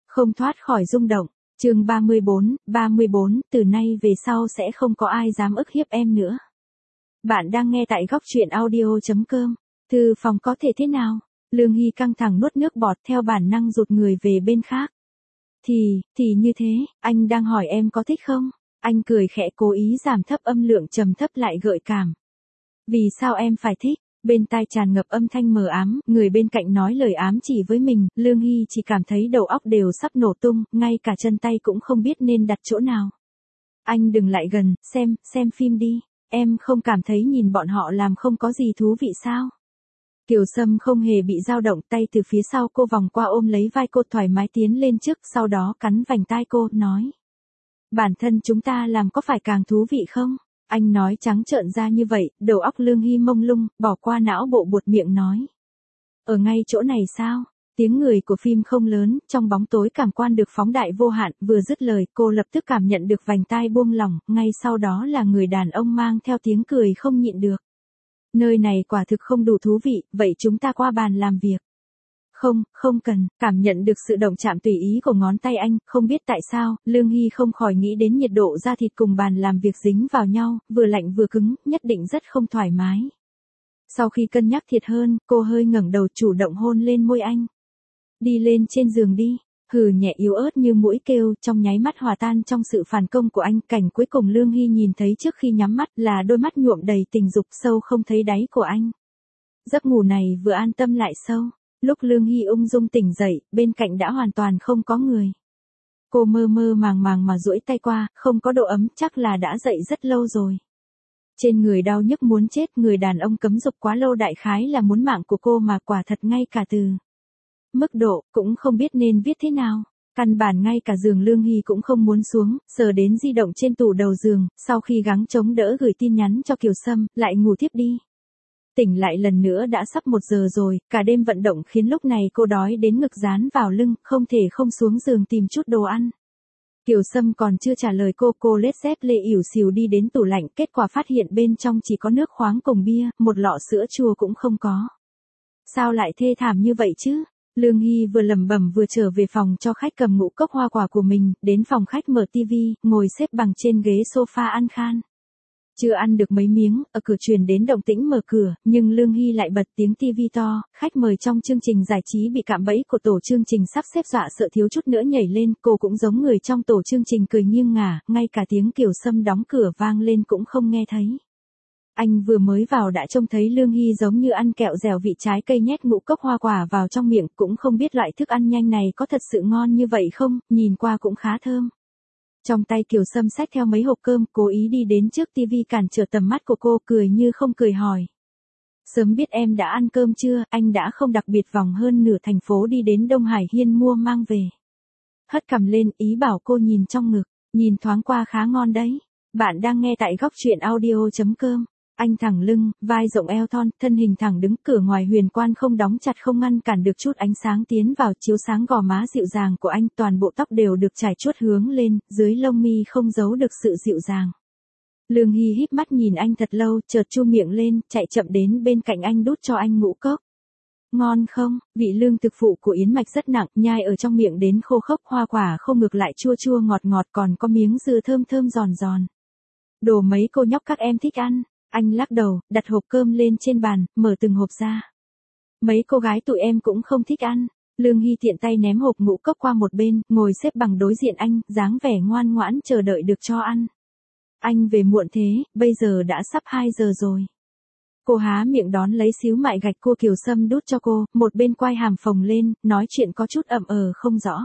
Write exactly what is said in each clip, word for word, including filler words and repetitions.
Không thoát khỏi rung động. Chương ba mươi bốn, ba mươi bốn, từ nay về sau sẽ không có ai dám ức hiếp em nữa. Bạn đang nghe tại góc truyện audio chấm com. Thư phòng có thể thế nào? Lương Hy căng thẳng nuốt nước bọt theo bản năng rụt người về bên khác. Thì, thì như thế, anh đang hỏi em có thích không? Anh cười khẽ cố ý giảm thấp âm lượng trầm thấp lại gợi cảm. Vì sao em phải thích? Bên tai tràn ngập âm thanh mờ ám, người bên cạnh nói lời ám chỉ với mình, Lương Hy chỉ cảm thấy đầu óc đều sắp nổ tung, ngay cả chân tay cũng không biết nên đặt chỗ nào. Anh đừng lại gần, xem, xem phim đi, em không cảm thấy nhìn bọn họ làm không có gì thú vị sao? Kiều Sâm không hề bị dao động, tay từ phía sau cô vòng qua ôm lấy vai cô thoải mái tiến lên trước, sau đó cắn vành tai cô, nói. Bản thân chúng ta làm có phải càng thú vị không? Anh nói trắng trợn ra như vậy, đầu óc Lương Hy mông lung, bỏ qua não bộ buột miệng nói. Ở ngay chỗ này sao? Tiếng người của phim không lớn, trong bóng tối cảm quan được phóng đại vô hạn, vừa dứt lời, cô lập tức cảm nhận được vành tai buông lỏng, ngay sau đó là người đàn ông mang theo tiếng cười không nhịn được. Nơi này quả thực không đủ thú vị, vậy chúng ta qua bàn làm việc. Không, không cần, cảm nhận được sự động chạm tùy ý của ngón tay anh, không biết tại sao, Lương Hy không khỏi nghĩ đến nhiệt độ da thịt cùng bàn làm việc dính vào nhau, vừa lạnh vừa cứng, nhất định rất không thoải mái. Sau khi cân nhắc thiệt hơn, cô hơi ngẩng đầu chủ động hôn lên môi anh. Đi lên trên giường đi, hừ nhẹ yếu ớt như mũi kêu, trong nháy mắt hòa tan trong sự phản công của anh, cảnh cuối cùng Lương Hy nhìn thấy trước khi nhắm mắt là đôi mắt nhuộm đầy tình dục sâu không thấy đáy của anh. Giấc ngủ này vừa an tâm lại sâu. Lúc Lương Hy ung dung tỉnh dậy, bên cạnh đã hoàn toàn không có người. Cô mơ mơ màng màng mà duỗi tay qua, không có độ ấm, chắc là đã dậy rất lâu rồi. Trên người đau nhức muốn chết, người đàn ông cấm dục quá lâu đại khái là muốn mạng của cô mà quả thật ngay cả từ. Mức độ, cũng không biết nên viết thế nào. Căn bản ngay cả giường Lương Hy cũng không muốn xuống, sờ đến di động trên tủ đầu giường, sau khi gắng chống đỡ gửi tin nhắn cho Kiều Sâm, lại ngủ tiếp đi. Tỉnh lại lần nữa đã sắp một giờ rồi, cả đêm vận động khiến lúc này cô đói đến ngực dán vào lưng, không thể không xuống giường tìm chút đồ ăn. Kiều Sâm còn chưa trả lời cô, cô lết dép lê ỉu xìu đi đến tủ lạnh, kết quả phát hiện bên trong chỉ có nước khoáng cùng bia, một lọ sữa chua cũng không có. Sao lại thê thảm như vậy chứ? Lương Hy vừa lẩm bẩm vừa trở về phòng cho khách cầm ngũ cốc hoa quả của mình, đến phòng khách mở tivi, ngồi xếp bằng trên ghế sofa ăn khan. Chưa ăn được mấy miếng, ở cửa truyền đến động tĩnh mở cửa, nhưng Lương Hy lại bật tiếng tivi to, khách mời trong chương trình giải trí bị cạm bẫy của tổ chương trình sắp xếp dọa sợ thiếu chút nữa nhảy lên, cô cũng giống người trong tổ chương trình cười nghiêng ngả, ngay cả tiếng Kiều Sâm đóng cửa vang lên cũng không nghe thấy. Anh vừa mới vào đã trông thấy Lương Hy giống như ăn kẹo dẻo vị trái cây nhét ngũ cốc hoa quả vào trong miệng, cũng không biết loại thức ăn nhanh này có thật sự ngon như vậy không, nhìn qua cũng khá thơm. Trong tay Kiều Sâm xách theo mấy hộp cơm, cố ý đi đến trước tivi cản trở tầm mắt của cô, cười như không cười hỏi. Sớm biết em đã ăn cơm chưa, anh đã không đặc biệt vòng hơn nửa thành phố đi đến Đông Hải Hiên mua mang về. Hất cằm lên, ý bảo cô nhìn trong ngực, nhìn thoáng qua khá ngon đấy. Bạn đang nghe tại góc truyện audio chấm com. Anh thẳng lưng, vai rộng eo thon, thân hình thẳng đứng, cửa ngoài huyền quan không đóng chặt không ngăn cản được chút ánh sáng tiến vào, chiếu sáng gò má dịu dàng của anh, toàn bộ tóc đều được trải chuốt hướng lên, dưới lông mi không giấu được sự dịu dàng. Lương Hy híp mắt nhìn anh thật lâu, chợt chu miệng lên, chạy chậm đến bên cạnh anh đút cho anh ngũ cốc. Ngon không? Vị lương thực phụ của yến mạch rất nặng, nhai ở trong miệng đến khô khốc, hoa quả không ngược lại chua chua ngọt ngọt, còn có miếng dưa thơm thơm giòn giòn. Đồ mấy cô nhóc các em thích ăn. Anh lắc đầu, đặt hộp cơm lên trên bàn, mở từng hộp ra. Mấy cô gái tụi em cũng không thích ăn. Lương Hy tiện tay ném hộp ngũ cốc qua một bên, ngồi xếp bằng đối diện anh, dáng vẻ ngoan ngoãn chờ đợi được cho ăn. Anh về muộn thế, bây giờ đã sắp hai giờ rồi. Cô há miệng đón lấy xíu mại gạch cua Kiều Sâm đút cho cô, một bên quay hàm phồng lên, nói chuyện có chút ậm ờ không rõ.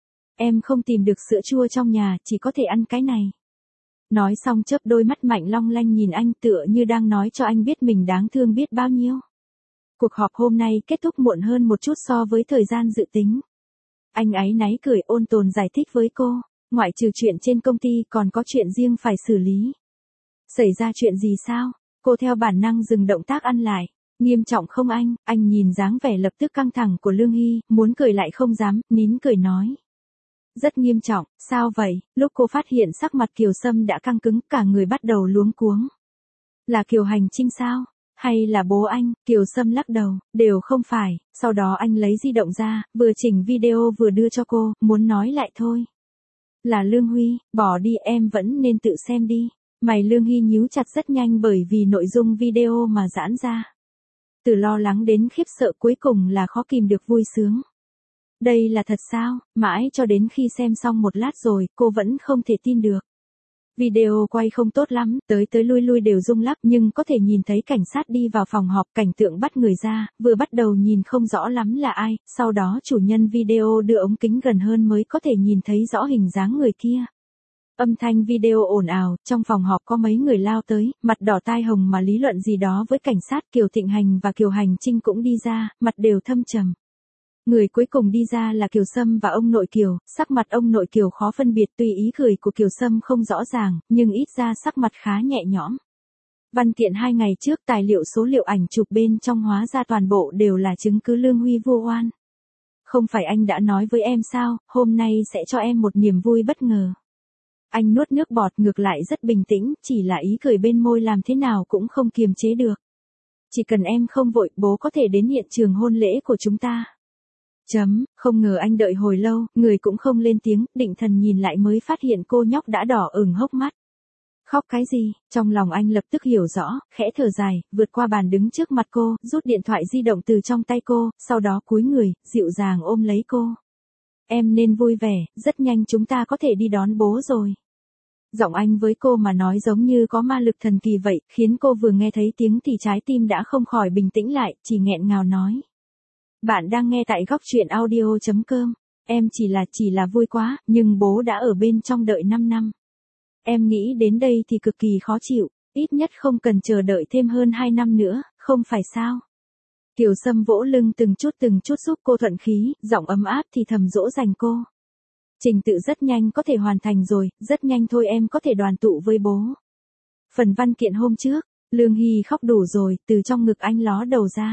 Em không tìm được sữa chua trong nhà, chỉ có thể ăn cái này. Nói xong chớp đôi mắt mạnh long lanh nhìn anh, tựa như đang nói cho anh biết mình đáng thương biết bao nhiêu. Cuộc họp hôm nay kết thúc muộn hơn một chút so với thời gian dự tính. Anh áy náy cười ôn tồn giải thích với cô, ngoại trừ chuyện trên công ty còn có chuyện riêng phải xử lý. Xảy ra chuyện gì sao? Cô theo bản năng dừng động tác ăn lại. Nghiêm trọng không anh? Anh nhìn dáng vẻ lập tức căng thẳng của Lương Hy, muốn cười lại không dám, nín cười nói. Rất nghiêm trọng, sao vậy? Lúc cô phát hiện sắc mặt Kiều Sâm đã căng cứng, cả người bắt đầu luống cuống. Là Kiều Hành Trinh sao? Hay là bố anh? Kiều Sâm lắc đầu, đều không phải. Sau đó anh lấy di động ra, vừa chỉnh video vừa đưa cho cô, muốn nói lại thôi. Là Lương Huy, bỏ đi, em vẫn nên tự xem đi. Mày Lương Hy nhíu chặt rất nhanh bởi vì nội dung video mà giãn ra. Từ lo lắng đến khiếp sợ cuối cùng là khó kìm được vui sướng. Đây là thật sao? Mãi cho đến khi xem xong một lát rồi, cô vẫn không thể tin được. Video quay không tốt lắm, tới tới lui lui đều rung lắc nhưng có thể nhìn thấy cảnh sát đi vào phòng họp, cảnh tượng bắt người ra, vừa bắt đầu nhìn không rõ lắm là ai, sau đó chủ nhân video đưa ống kính gần hơn mới có thể nhìn thấy rõ hình dáng người kia. Âm thanh video ồn ào, trong phòng họp có mấy người lao tới, mặt đỏ tai hồng mà lý luận gì đó với cảnh sát. Kiều Thịnh Hành và Kiều Hành Trinh cũng đi ra, mặt đều thâm trầm. Người cuối cùng đi ra là Kiều Sâm và ông nội Kiều, sắc mặt ông nội Kiều khó phân biệt, tuy ý cười của Kiều Sâm không rõ ràng, nhưng ít ra sắc mặt khá nhẹ nhõm. Văn kiện hai ngày trước tài liệu số liệu ảnh chụp bên trong hóa ra toàn bộ đều là chứng cứ Lương Huy vu oan. Không phải anh đã nói với em sao, hôm nay sẽ cho em một niềm vui bất ngờ. Anh nuốt nước bọt, ngược lại rất bình tĩnh, chỉ là ý cười bên môi làm thế nào cũng không kiềm chế được. Chỉ cần em không vội, bố có thể đến hiện trường hôn lễ của chúng ta. Chấm, không ngờ anh đợi hồi lâu, người cũng không lên tiếng, định thần nhìn lại mới phát hiện cô nhóc đã đỏ ửng hốc mắt. Khóc cái gì? Trong lòng anh lập tức hiểu rõ, khẽ thở dài, vượt qua bàn đứng trước mặt cô, rút điện thoại di động từ trong tay cô, sau đó cúi người, dịu dàng ôm lấy cô. Em nên vui vẻ, rất nhanh chúng ta có thể đi đón bố rồi. Giọng anh với cô mà nói giống như có ma lực thần kỳ vậy, khiến cô vừa nghe thấy tiếng thì trái tim đã không khỏi bình tĩnh lại, chỉ nghẹn ngào nói. Bạn đang nghe tại góc truyện audio chấm com. Em chỉ là chỉ là vui quá, nhưng bố đã ở bên trong đợi năm năm. Em nghĩ đến đây thì cực kỳ khó chịu, ít nhất không cần chờ đợi thêm hơn hai năm nữa, không phải sao? Kiều Sâm vỗ lưng từng chút từng chút giúp cô thuận khí, giọng ấm áp thì thầm dỗ dành cô. Trình tự rất nhanh có thể hoàn thành rồi, rất nhanh thôi em có thể đoàn tụ với bố. Phần văn kiện hôm trước, Lương Hy khóc đủ rồi, từ trong ngực anh ló đầu ra.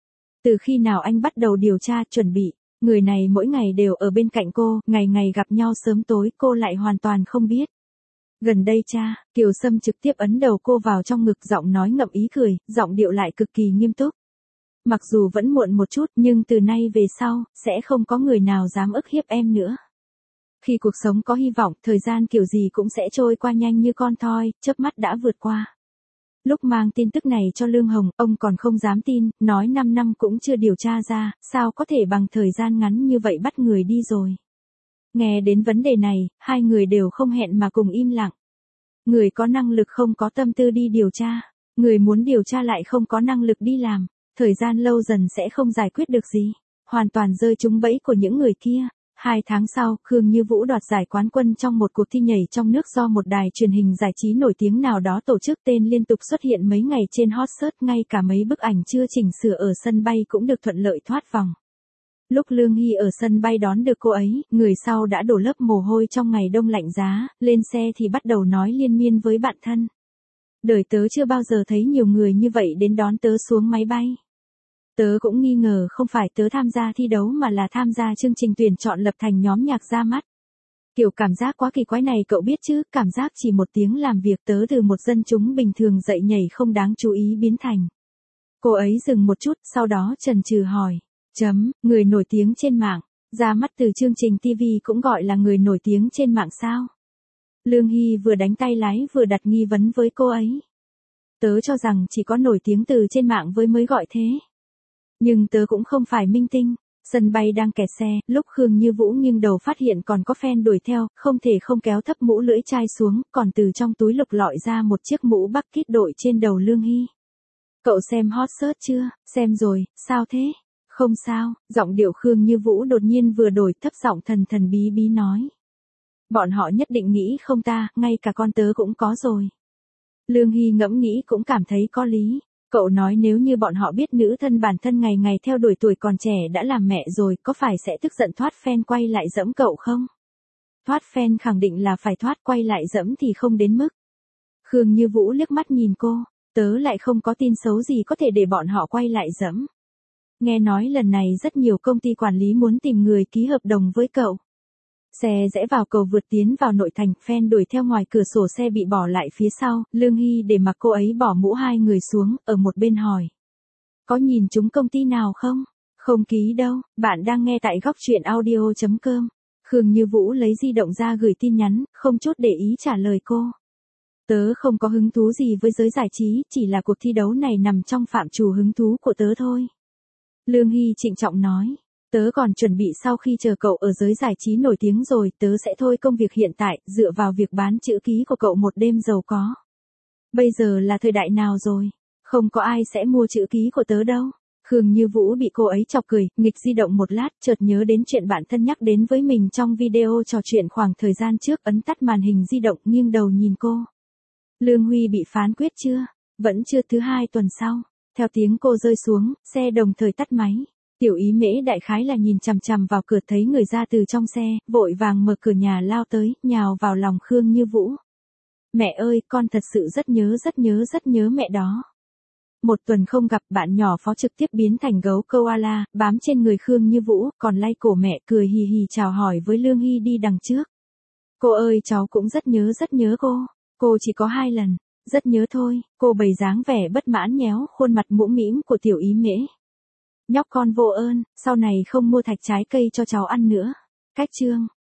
Từ khi nào anh bắt đầu điều tra, chuẩn bị, người này mỗi ngày đều ở bên cạnh cô, ngày ngày gặp nhau sớm tối, cô lại hoàn toàn không biết. Gần đây cha, Kiều Sâm trực tiếp ấn đầu cô vào trong ngực, giọng nói ngậm ý cười, giọng điệu lại cực kỳ nghiêm túc. Mặc dù vẫn muộn một chút, nhưng từ nay về sau, sẽ không có người nào dám ức hiếp em nữa. Khi cuộc sống có hy vọng, thời gian kiểu gì cũng sẽ trôi qua nhanh như con thoi, chớp mắt đã vượt qua. Lúc mang tin tức này cho Lương Hồng, ông còn không dám tin, nói năm năm cũng chưa điều tra ra, sao có thể bằng thời gian ngắn như vậy bắt người đi rồi. Nghe đến vấn đề này, hai người đều không hẹn mà cùng im lặng. Người có năng lực không có tâm tư đi điều tra, người muốn điều tra lại không có năng lực đi làm, thời gian lâu dần sẽ không giải quyết được gì, hoàn toàn rơi trúng bẫy của những người kia. Hai tháng sau, Khương Như Vũ đoạt giải quán quân trong một cuộc thi nhảy trong nước do một đài truyền hình giải trí nổi tiếng nào đó tổ chức, tên liên tục xuất hiện mấy ngày trên hot search, ngay cả mấy bức ảnh chưa chỉnh sửa ở sân bay cũng được thuận lợi thoát vòng. Lúc Lương Hy ở sân bay đón được cô ấy, người sau đã đổ lớp mồ hôi trong ngày đông lạnh giá, lên xe thì bắt đầu nói liên miên với bạn thân. Đời tớ chưa bao giờ thấy nhiều người như vậy đến đón tớ xuống máy bay. Tớ cũng nghi ngờ không phải tớ tham gia thi đấu mà là tham gia chương trình tuyển chọn lập thành nhóm nhạc ra mắt. Kiểu cảm giác quá kỳ quái này cậu biết chứ, cảm giác chỉ một tiếng làm việc tớ từ một dân chúng bình thường dậy nhảy không đáng chú ý biến thành. Cô ấy dừng một chút, sau đó chần chừ hỏi. Chấm, người nổi tiếng trên mạng, ra mắt từ chương trình ti vi cũng gọi là người nổi tiếng trên mạng sao? Lương Hy vừa đánh tay lái vừa đặt nghi vấn với cô ấy. Tớ cho rằng chỉ có nổi tiếng từ trên mạng với mới gọi thế. Nhưng tớ cũng không phải minh tinh. Sân bay đang kẹt xe, lúc Khương Như Vũ nghiêng đầu phát hiện còn có fan đuổi theo, không thể không kéo thấp mũ lưỡi chai xuống, còn từ trong túi lục lọi ra một chiếc mũ bucket đội trên đầu Lương Hy. Cậu xem hot search chưa? Xem rồi, sao thế? Không sao, giọng điệu Khương Như Vũ đột nhiên vừa đổi, thấp giọng thần thần bí bí nói. Bọn họ nhất định nghĩ không ta, ngay cả con tớ cũng có rồi. Lương Hy ngẫm nghĩ cũng cảm thấy có lý. Cậu nói nếu như bọn họ biết nữ thân bản thân ngày ngày theo đuổi tuổi còn trẻ đã làm mẹ rồi, có phải sẽ tức giận thoát fan quay lại dẫm cậu không? Thoát fan khẳng định là phải thoát, quay lại dẫm thì không đến mức. Khương Như Vũ liếc mắt nhìn cô, tớ lại không có tin xấu gì có thể để bọn họ quay lại dẫm. Nghe nói lần này rất nhiều công ty quản lý muốn tìm người ký hợp đồng với cậu. Xe rẽ vào cầu vượt tiến vào nội thành, fan đuổi theo ngoài cửa sổ xe bị bỏ lại phía sau, Lương Hy để mặc cô ấy bỏ mũ hai người xuống, ở một bên hỏi. Có nhìn chúng công ty nào không? Không ký đâu, bạn đang nghe tại góc chuyện audio.com. Khương Như Vũ lấy di động ra gửi tin nhắn, không chút để ý trả lời cô. Tớ không có hứng thú gì với giới giải trí, chỉ là cuộc thi đấu này nằm trong phạm trù hứng thú của tớ thôi. Lương Hy trịnh trọng nói. Tớ còn chuẩn bị sau khi chờ cậu ở giới giải trí nổi tiếng rồi, tớ sẽ thôi công việc hiện tại, dựa vào việc bán chữ ký của cậu một đêm giàu có. Bây giờ là thời đại nào rồi? Không có ai sẽ mua chữ ký của tớ đâu. Khương Như Vũ bị cô ấy chọc cười, nghịch di động một lát, chợt nhớ đến chuyện bạn thân nhắc đến với mình trong video trò chuyện khoảng thời gian trước, ấn tắt màn hình di động, nghiêng đầu nhìn cô. Lương Huy bị phán quyết chưa? Vẫn chưa. Thứ hai tuần sau. Theo tiếng cô rơi xuống, xe đồng thời tắt máy. Tiểu Ý Mễ đại khái là nhìn chằm chằm vào cửa, thấy người ra từ trong xe, vội vàng mở cửa nhà lao tới, nhào vào lòng Khương Như Vũ. Mẹ ơi, con thật sự rất nhớ rất nhớ rất nhớ mẹ đó. Một tuần không gặp, bạn nhỏ Phó trực tiếp biến thành gấu koala, bám trên người Khương Như Vũ, còn lay cổ mẹ, cười hì hì chào hỏi với Lương Hy đi đằng trước. Cô ơi, cháu cũng rất nhớ rất nhớ cô. Cô chỉ có hai lần. Rất nhớ thôi. Cô bày dáng vẻ bất mãn nhéo khuôn mặt mũm mĩm của Tiểu Ý Mễ. Nhóc con vô ơn, sau này không mua thạch trái cây cho cháu ăn nữa. Cách chương.